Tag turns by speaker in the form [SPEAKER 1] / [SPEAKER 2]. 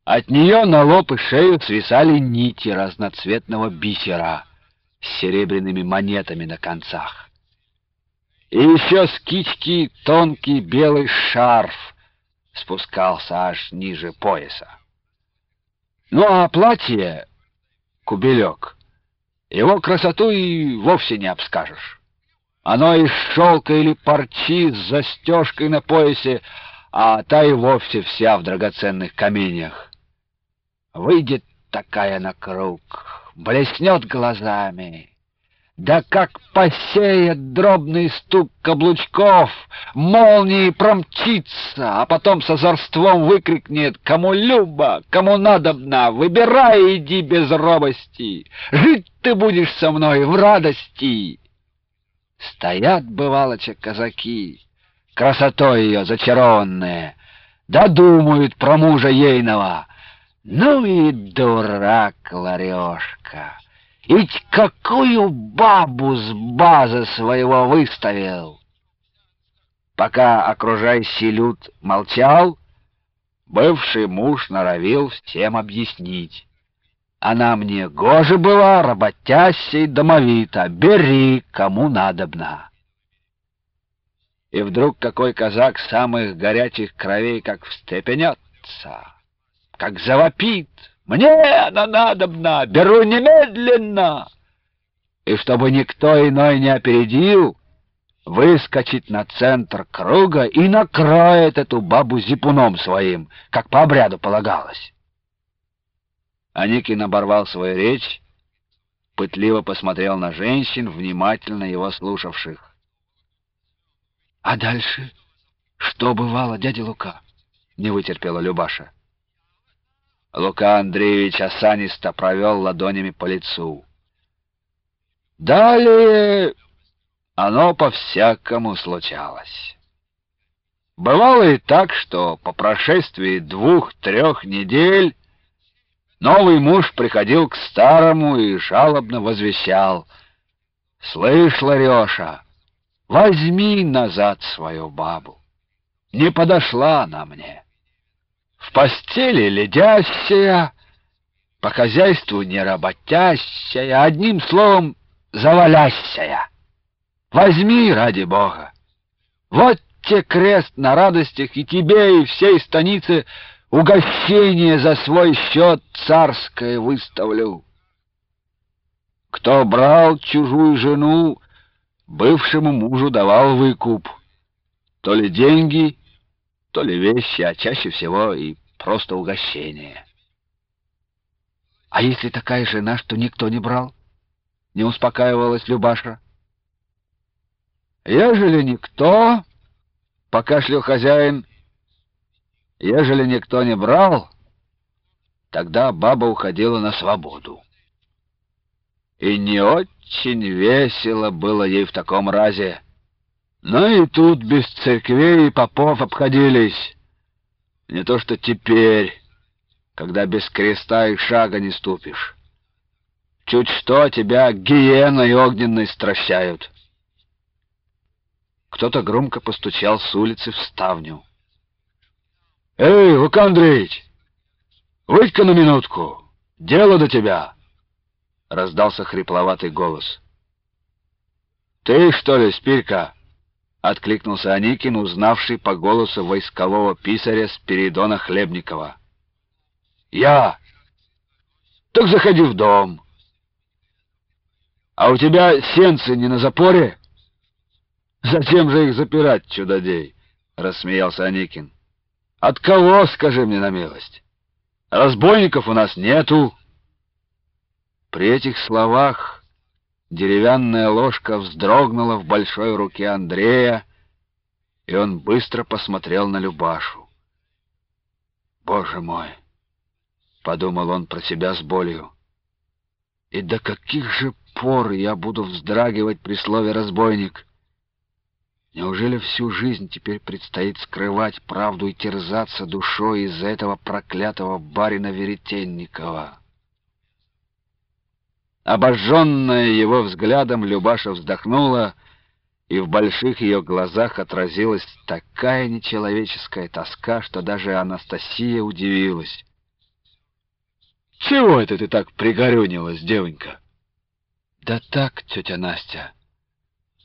[SPEAKER 1] От нее на лоб и шею свисали нити разноцветного бисера с серебряными монетами на концах. И еще с кички тонкий белый шарф спускался аж ниже пояса. Ну а платье, кубелек, его красоту и вовсе не обскажешь. Оно из шелка или парчи с застежкой на поясе, а та и вовсе вся в драгоценных каменьях. Выйдет такая на круг, блеснет глазами, да как посеет дробный стук каблучков, молнией промчится, а потом с озорством выкрикнет: «Кому любо, кому надобно, выбирай, иди без робости, жить ты будешь со мной в радости!» Стоят, бывалочек, казаки, красотой ее зачарованные, да думают про мужа ейного: «Ну и дурак, Ларешка! Ведь какую бабу с базы своего выставил!» Пока окружающий люд молчал, бывший муж норовил всем объяснить. Она мне гоже была, работяща и домовита, бери, кому надобно. И вдруг какой казак самых горячих кровей как встрепенется, как завопит: «Мне она надобна, беру немедленно!» И чтобы никто иной не опередил, выскочит на центр круга и накроет эту бабу зипуном своим, как по обряду полагалось. Аникин оборвал свою речь, пытливо посмотрел на женщин, внимательно его слушавших. — А дальше что бывало, дядя Лука? — не вытерпела Любаша. Лука Андреевич осанисто провел ладонями по лицу. Далее оно по-всякому случалось. Бывало и так, что по прошествии 2-3 недель новый муж приходил к старому и жалобно возвещал: «Слышь, Лареша, возьми назад свою бабу. Не подошла она мне. В постели ледящая, по хозяйству не работящая, одним словом, завалящая. Возьми, ради Бога. Вот те крест на радостях, и тебе, и всей станице угощение за свой счет царское выставлю». Кто брал чужую жену, бывшему мужу давал выкуп. То ли деньги, то ли вещи, а чаще всего и просто угощение. — А если такая жена, что никто не брал? — не успокаивалась Любаша. — Ежели никто, — покашлял хозяин, — ежели никто не брал, тогда баба уходила на свободу. И не очень весело было ей в таком разе. Но и тут без церквей и попов обходились. Не то что теперь, когда без креста и шага не ступишь. Чуть что, тебя гиеной огненной стращают. Кто-то громко постучал с улицы в ставню. — Эй, Лука Андреевич, выйдь-ка на минутку, дело до тебя! — раздался хрипловатый голос. — Ты, что ли, Спирка? — откликнулся Аникин, узнавший по голосу войскового писаря Спиридона Хлебникова. — Я! Так заходи в дом. — А у тебя сенцы не на запоре? — Зачем же их запирать, чудодей? — рассмеялся Аникин. — От кого, скажи мне на милость? Разбойников у нас нету. При этих словах деревянная ложка вздрогнула в большой руке Андрея, и он быстро посмотрел на Любашу. «Боже мой!» — подумал он про себя с болью. «И до каких же пор я буду вздрагивать при слове «разбойник»? Неужели всю жизнь теперь предстоит скрывать правду и терзаться душой из-за этого проклятого барина Веретенникова?» Обожженная его взглядом, Любаша вздохнула, и в больших ее глазах отразилась такая нечеловеческая тоска, что даже Анастасия удивилась. Чего это ты так пригорюнилась, девонька? Да так, тетя Настя.